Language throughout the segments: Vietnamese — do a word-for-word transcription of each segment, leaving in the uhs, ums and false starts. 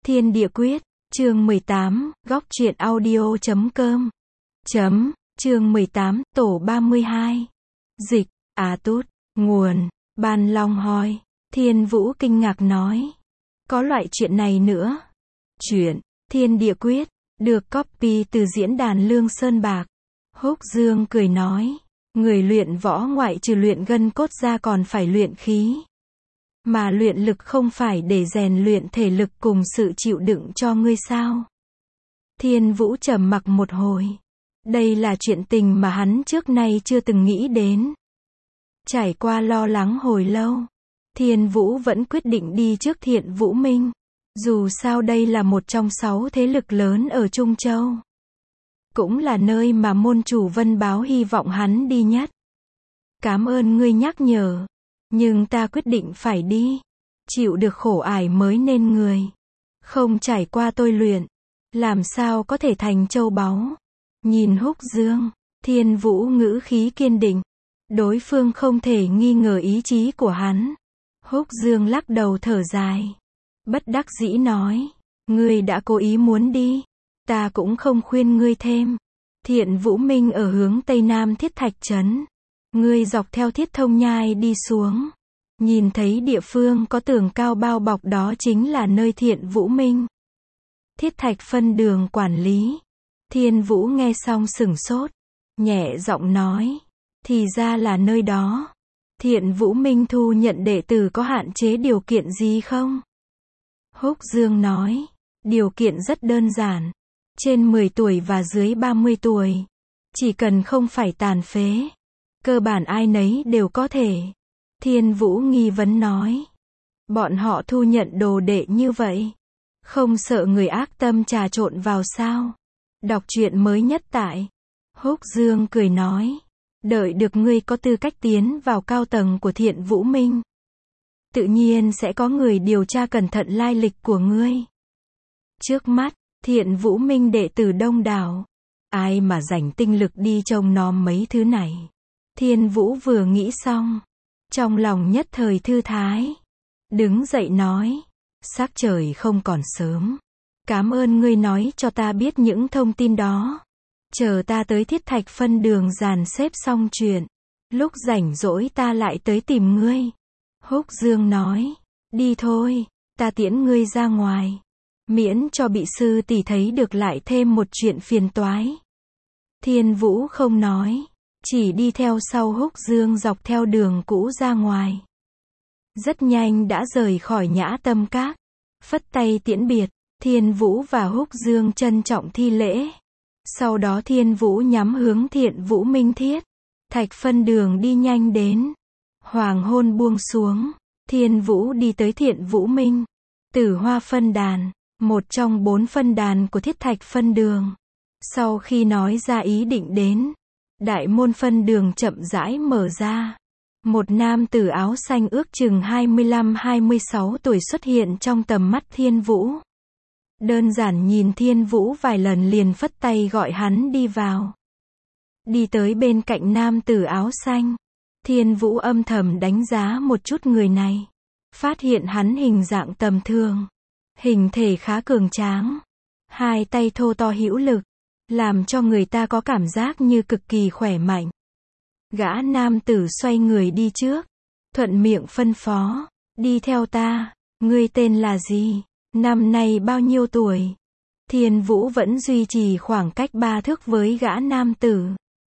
Thiên Địa Quyết, chương mười tám, góc truyện audio chấm com. Chấm, chương mười tám, tổ ba mươi hai. Dịch, à tút, nguồn, Ban Long Hoi. Thiên Vũ kinh ngạc nói. Có loại chuyện này nữa. Chuyện, Thiên Địa Quyết, được copy từ diễn đàn Lương Sơn Bạc. Húc Dương cười nói. Người luyện võ ngoại trừ luyện gân cốt ra còn phải luyện khí. Mà luyện lực không phải để rèn luyện thể lực cùng sự chịu đựng cho ngươi sao? Thiên Vũ trầm mặc một hồi. Đây là chuyện tình mà hắn trước nay chưa từng nghĩ đến. Trải qua lo lắng hồi lâu, Thiên Vũ vẫn quyết định đi trước Thiện Vũ Minh. Dù sao đây là một trong sáu thế lực lớn ở Trung Châu. Cũng là nơi mà môn chủ Vân Báo hy vọng hắn đi nhất. Cảm ơn ngươi nhắc nhở. Nhưng ta quyết định phải đi. Chịu được khổ ải mới nên người. Không trải qua tôi luyện. Làm sao có thể thành châu báu. Nhìn Húc Dương. Thiên Vũ ngữ khí kiên định. Đối phương không thể nghi ngờ ý chí của hắn. Húc Dương lắc đầu thở dài. Bất đắc dĩ nói. Ngươi đã cố ý muốn đi. Ta cũng không khuyên ngươi thêm. Thiện Vũ Minh ở hướng Tây Nam Thiết Thạch Trấn. Ngươi dọc theo Thiết Thông Nhai đi xuống. Nhìn thấy địa phương có tường cao bao bọc đó chính là nơi Thiện Vũ Minh. Thiết Thạch phân đường quản lý. Thiên Vũ nghe xong sửng sốt. Nhẹ giọng nói. Thì ra là nơi đó. Thiện Vũ Minh thu nhận đệ tử có hạn chế điều kiện gì không? Húc Dương nói. Điều kiện rất đơn giản. Trên mười tuổi và dưới ba mươi tuổi. Chỉ cần không phải tàn phế. Cơ bản ai nấy đều có thể. Thiên Vũ nghi vấn nói. Bọn họ thu nhận đồ đệ như vậy. Không sợ người ác tâm trà trộn vào sao? Đọc truyện mới nhất tại. Húc Dương cười nói. Đợi được ngươi có tư cách tiến vào cao tầng của Thiện Vũ Minh. Tự nhiên sẽ có người điều tra cẩn thận lai lịch của ngươi. Trước mắt, Thiện Vũ Minh đệ tử đông đảo. Ai mà dành tinh lực đi trông nom mấy thứ này. Thiên Vũ vừa nghĩ xong. Trong lòng nhất thời thư thái. Đứng dậy nói. Sắc trời không còn sớm. Cảm ơn ngươi nói cho ta biết những thông tin đó. Chờ ta tới Thiết Thạch phân đường dàn xếp xong chuyện. Lúc rảnh rỗi ta lại tới tìm ngươi. Húc Dương nói. Đi thôi, ta tiễn ngươi ra ngoài. Miễn cho bị sư tỷ thấy được lại thêm một chuyện phiền toái. Thiên Vũ không nói. Chỉ đi theo sau Húc Dương dọc theo đường cũ ra ngoài. Rất nhanh đã rời khỏi Nhã Tâm Các. Phất tay tiễn biệt. Thiên Vũ và Húc Dương trân trọng thi lễ. Sau đó Thiên Vũ nhắm hướng Thiện Vũ Minh Thiết Thạch phân đường đi nhanh đến. Hoàng hôn buông xuống. Thiên Vũ đi tới Thiện Vũ Minh. Tử Hoa phân đàn. Một trong bốn phân đàn của Thiết Thạch phân đường. Sau khi nói ra ý định đến. Đại môn phân đường chậm rãi mở ra. Một nam tử áo xanh ước chừng hai mươi lăm hai mươi sáu tuổi xuất hiện trong tầm mắt Thiên Vũ. Đơn giản nhìn Thiên Vũ vài lần liền phất tay gọi hắn đi vào. Đi tới bên cạnh nam tử áo xanh. Thiên Vũ âm thầm đánh giá một chút người này. Phát hiện hắn hình dạng tầm thường. Hình thể khá cường tráng. Hai tay thô to hữu lực. Làm cho người ta có cảm giác như cực kỳ khỏe mạnh. Gã nam tử xoay người đi trước. Thuận miệng phân phó. Đi theo ta. Ngươi tên là gì? Năm nay bao nhiêu tuổi? Thiên Vũ vẫn duy trì khoảng cách ba thước với gã nam tử.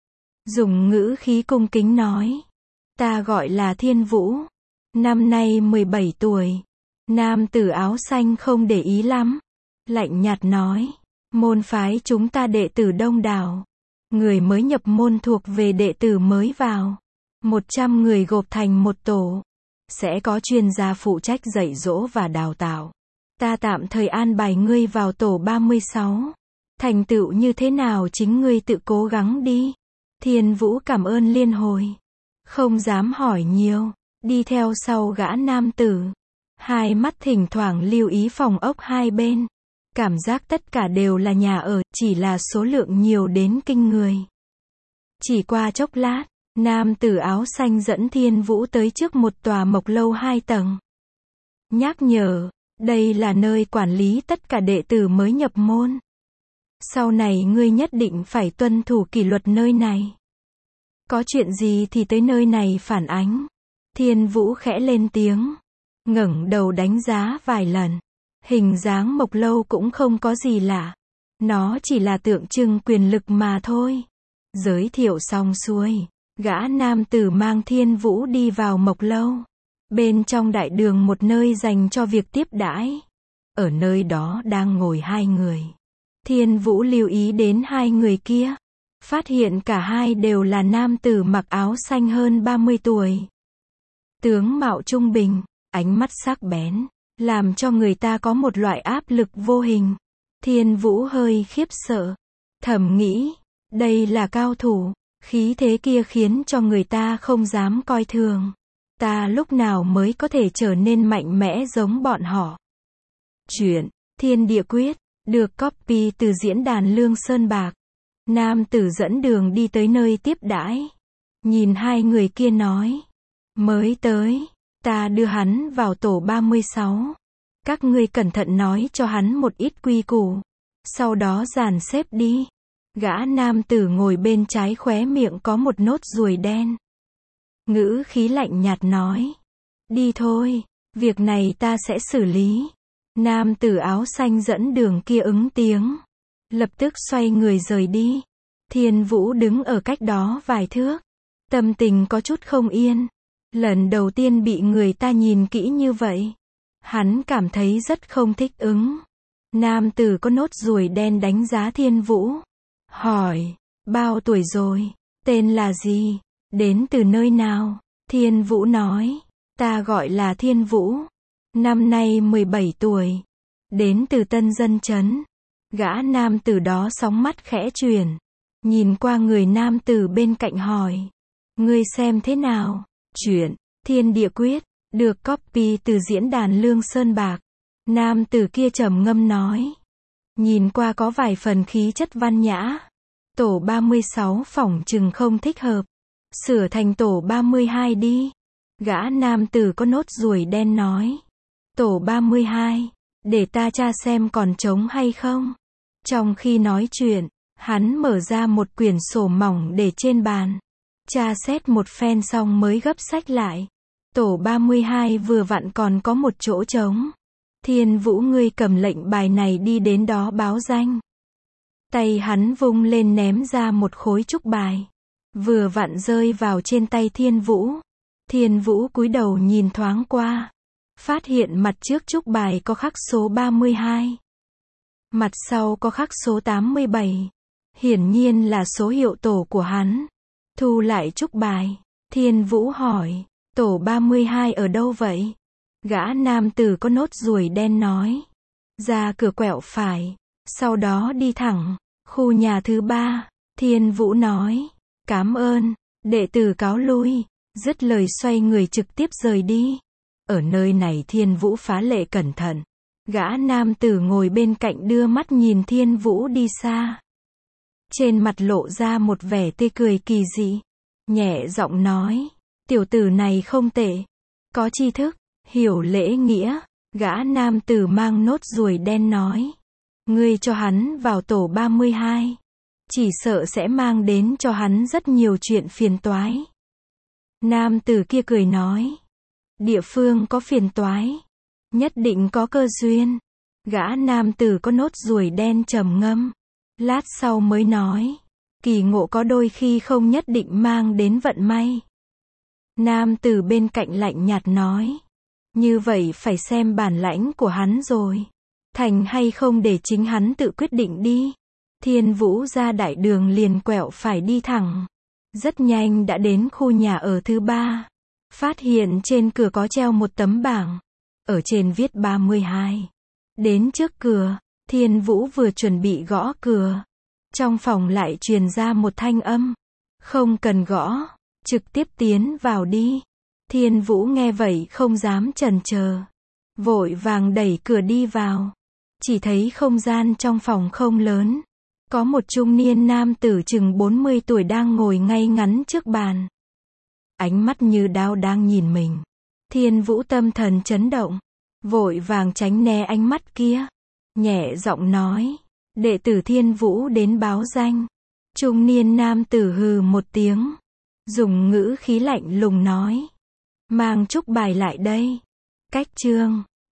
Dùng ngữ khí cung kính nói. Ta gọi là Thiên Vũ. Năm nay mười bảy tuổi. Nam tử áo xanh không để ý lắm. Lạnh nhạt nói. Môn phái chúng ta đệ tử đông đảo. Người mới nhập môn thuộc về đệ tử mới vào. Một trăm người gộp thành một tổ. Sẽ có chuyên gia phụ trách dạy dỗ và đào tạo. Ta tạm thời an bài ngươi vào tổ ba mươi sáu. Thành tựu như thế nào chính ngươi tự cố gắng đi. Thiên Vũ cảm ơn liên hồi. Không dám hỏi nhiều. Đi theo sau gã nam tử. Hai mắt thỉnh thoảng lưu ý phòng ốc hai bên. Cảm giác tất cả đều là nhà ở, chỉ là số lượng nhiều đến kinh người. Chỉ qua chốc lát, nam tử áo xanh dẫn Thiên Vũ tới trước một tòa mộc lâu hai tầng. Nhắc nhở, Đây là nơi quản lý tất cả đệ tử mới nhập môn. Sau này ngươi nhất định phải tuân thủ kỷ luật nơi này. Có chuyện gì thì tới nơi này phản ánh. Thiên Vũ khẽ lên tiếng, ngẩng đầu đánh giá vài lần. Hình dáng Mộc Lâu cũng không có gì lạ. Nó chỉ là tượng trưng quyền lực mà thôi. Giới thiệu xong xuôi, gã nam tử mang Thiên Vũ đi vào Mộc Lâu. Bên trong đại đường một nơi dành cho việc tiếp đãi. Ở nơi đó đang ngồi hai người. Thiên Vũ lưu ý đến hai người kia. Phát hiện cả hai đều là nam tử mặc áo xanh hơn ba mươi tuổi. Tướng mạo trung bình, ánh mắt sắc bén, làm cho người ta có một loại áp lực vô hình. Thiên Vũ hơi khiếp sợ, thầm nghĩ, đây là cao thủ, khí thế kia khiến cho người ta không dám coi thường. Ta lúc nào mới có thể trở nên mạnh mẽ giống bọn họ. Chuyện Thiên Địa Quyết được copy từ diễn đàn Lương Sơn Bạc. Nam tử dẫn đường đi tới nơi tiếp đãi. Nhìn hai người kia nói, mới tới, ta đưa hắn vào tổ ba mươi sáu. Các ngươi cẩn thận nói cho hắn một ít quy củ. Sau đó dàn xếp đi. Gã nam tử ngồi bên trái khóe miệng có một nốt ruồi đen. Ngữ khí lạnh nhạt nói, đi thôi, việc này ta sẽ xử lý. Nam tử áo xanh dẫn đường kia ứng tiếng, lập tức xoay người rời đi. Thiên Vũ đứng ở cách đó vài thước, tâm tình có chút không yên. Lần đầu tiên bị người ta nhìn kỹ như vậy, hắn cảm thấy rất không thích ứng. Nam tử có nốt ruồi đen đánh giá Thiên Vũ, hỏi, bao tuổi rồi, tên là gì, đến từ nơi nào? Thiên Vũ nói, ta gọi là Thiên Vũ, năm nay mười bảy tuổi, đến từ Tân Dân Trấn. Gã nam tử đó sóng mắt khẽ chuyển, nhìn qua người nam tử bên cạnh hỏi, ngươi xem thế nào? Chuyện Thiên Địa Quyết được copy từ diễn đàn Lương Sơn Bạc. Nam tử kia trầm ngâm nói, nhìn qua có vài phần khí chất văn nhã. Tổ ba mươi sáu phỏng chừng không thích hợp, sửa thành tổ ba mươi hai đi. Gã nam tử có nốt ruồi đen nói, tổ ba mươi hai, để ta tra xem còn trống hay không. Trong khi nói chuyện, hắn mở ra một quyển sổ mỏng để trên bàn. Tra xét một phen xong mới gấp sách lại. Tổ ba mươi hai vừa vặn còn có một chỗ trống. Thiên Vũ, ngươi cầm lệnh bài này đi đến đó báo danh. Tay hắn vung lên ném ra một khối trúc bài. Vừa vặn rơi vào trên tay Thiên Vũ. Thiên Vũ cúi đầu nhìn thoáng qua. Phát hiện mặt trước trúc bài có khắc số ba mươi hai. Mặt sau có khắc số tám mươi bảy. Hiển nhiên là số hiệu tổ của hắn. Thu lại trúc bài. Thiên Vũ hỏi, tổ ba mươi hai ở đâu vậy? Gã nam tử có nốt ruồi đen nói, ra cửa quẹo phải, sau đó đi thẳng, khu nhà thứ ba. Thiên Vũ nói, cảm ơn, đệ tử cáo lui, dứt lời xoay người trực tiếp rời đi. Ở nơi này Thiên Vũ phá lệ cẩn thận. Gã nam tử ngồi bên cạnh đưa mắt nhìn Thiên Vũ đi xa. Trên mặt lộ ra một vẻ tươi cười kỳ dị. Nhẹ giọng nói, tiểu tử này không tệ, có tri thức, hiểu lễ nghĩa. Gã nam tử mang nốt ruồi đen nói, ngươi cho hắn vào tổ ba mươi hai, chỉ sợ sẽ mang đến cho hắn rất nhiều chuyện phiền toái. Nam tử kia cười nói, địa phương có phiền toái, nhất định có cơ duyên. Gã nam tử có nốt ruồi đen trầm ngâm, lát sau mới nói, kỳ ngộ có đôi khi không nhất định mang đến vận may. Nam tử bên cạnh lạnh nhạt nói, như vậy phải xem bản lãnh của hắn rồi. Thành hay không để chính hắn tự quyết định đi. Thiên Vũ ra đại đường liền quẹo phải đi thẳng. Rất nhanh đã đến khu nhà ở thứ ba. Phát hiện trên cửa có treo một tấm bảng. Ở trên viết ba mươi hai. Đến trước cửa, Thiên Vũ vừa chuẩn bị gõ cửa. Trong phòng lại truyền ra một thanh âm. Không cần gõ, trực tiếp tiến vào đi. Thiên Vũ nghe vậy không dám chần chờ. Vội vàng đẩy cửa đi vào. Chỉ thấy không gian trong phòng không lớn. Có một trung niên nam tử chừng bốn mươi tuổi đang ngồi ngay ngắn trước bàn. Ánh mắt như đao đang nhìn mình. Thiên Vũ tâm thần chấn động. vội vàng tránh né ánh mắt kia, nhẹ giọng nói, đệ tử Thiên Vũ đến báo danh. Trung niên nam tử hừ một tiếng, dùng ngữ khí lạnh lùng nói, mang trúc bài lại đây. Cách chương